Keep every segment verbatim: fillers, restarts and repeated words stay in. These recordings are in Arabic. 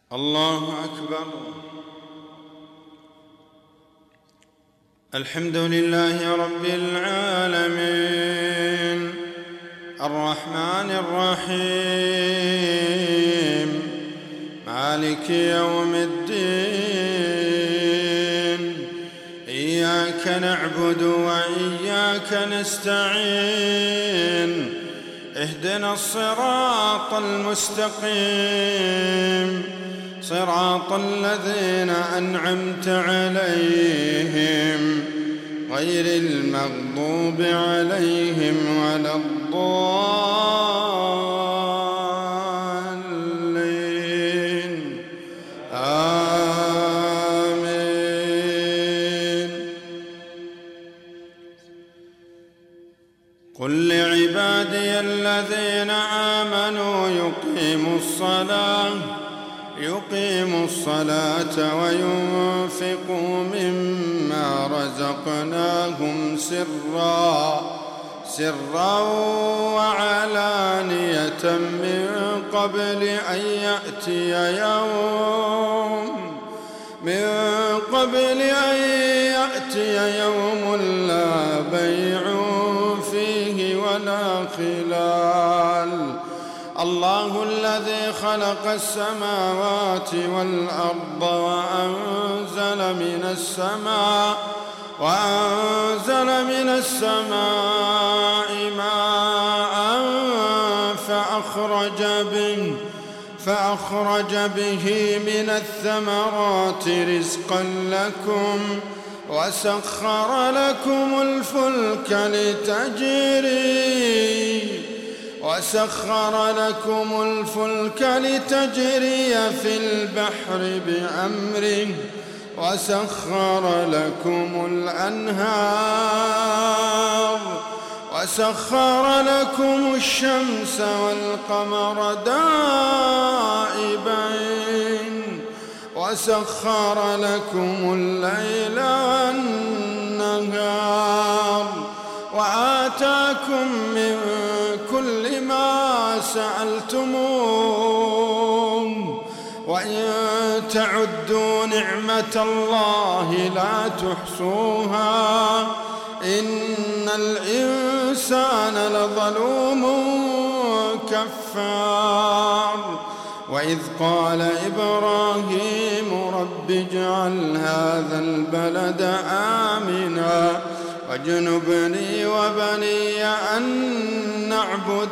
الله أكبر. الحمد لله رب العالمين الرحمن الرحيم مالك يوم الدين. إياك نعبد وإياك نستعين. اهدنا الصراط المستقيم صراط الذين أنعمت عليهم غير المغضوب عليهم ولا الضالين. آمين. قل لعبادي الذين آمنوا يقيموا الصلاة يقيموا الصلاة وينفقوا مما رزقناهم سرا سرا وعلانية من قبل أن يأتي يوم من قبل أن يأتي يوم لا بيع فيه ولا خلال. الله الذي خلق السماوات والأرض وأنزل من السماء وأنزل من السماء ماء فأخرج به فأخرج به من الثمرات رزقا لكم وسخر لكم الفلك لتجري وسخر لكم الفلك لتجري في البحر بأمره وسخر لكم الأنهار وسخر لكم الشمس والقمر دائبين وسخر لكم الليل والنهار وآتاكم من كل ما سألتموه وإن تعدوا نعمة الله لا تحصوها إن الإنسان لظلوم كفار. وإذ قال إبراهيم رب اجعل هذا البلد آمنا واجنبني وبني أن نعبد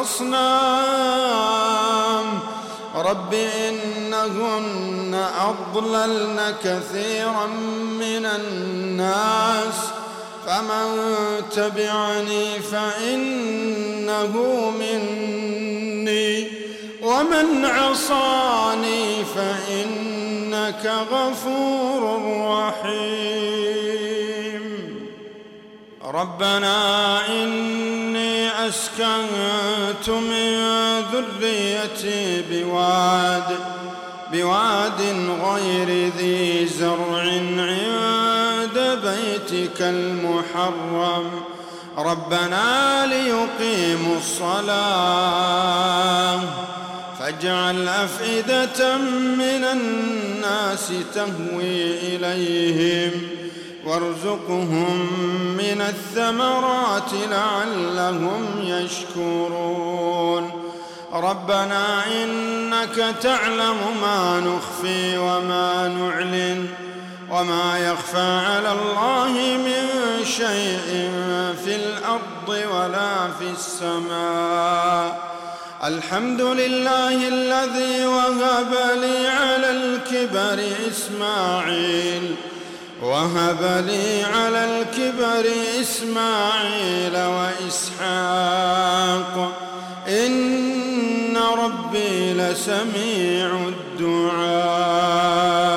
الأصنام رب إنهن أضللن كثيرا من الناس فمن تبعني فإنه مني ومن عصاني فإنك غفور رحيم. ربنا إني أسكنت من ذريتي بواد بواد غير ذي زرع عند بيتك المحرم ربنا ليقيموا الصلاة فاجعل أفئدة من الناس تهوي إليهم وارزقهم من الثمرات لعلهم يشكرون. ربنا إنك تعلم ما نخفي وما نعلن وما يخفى على الله من شيء في الأرض ولا في السماء. الحمد لله الذي وهب لي على الكبر إسماعيل وهب لي على الكبر إسماعيل وإسحاق إن ربي لسميع الدعاء.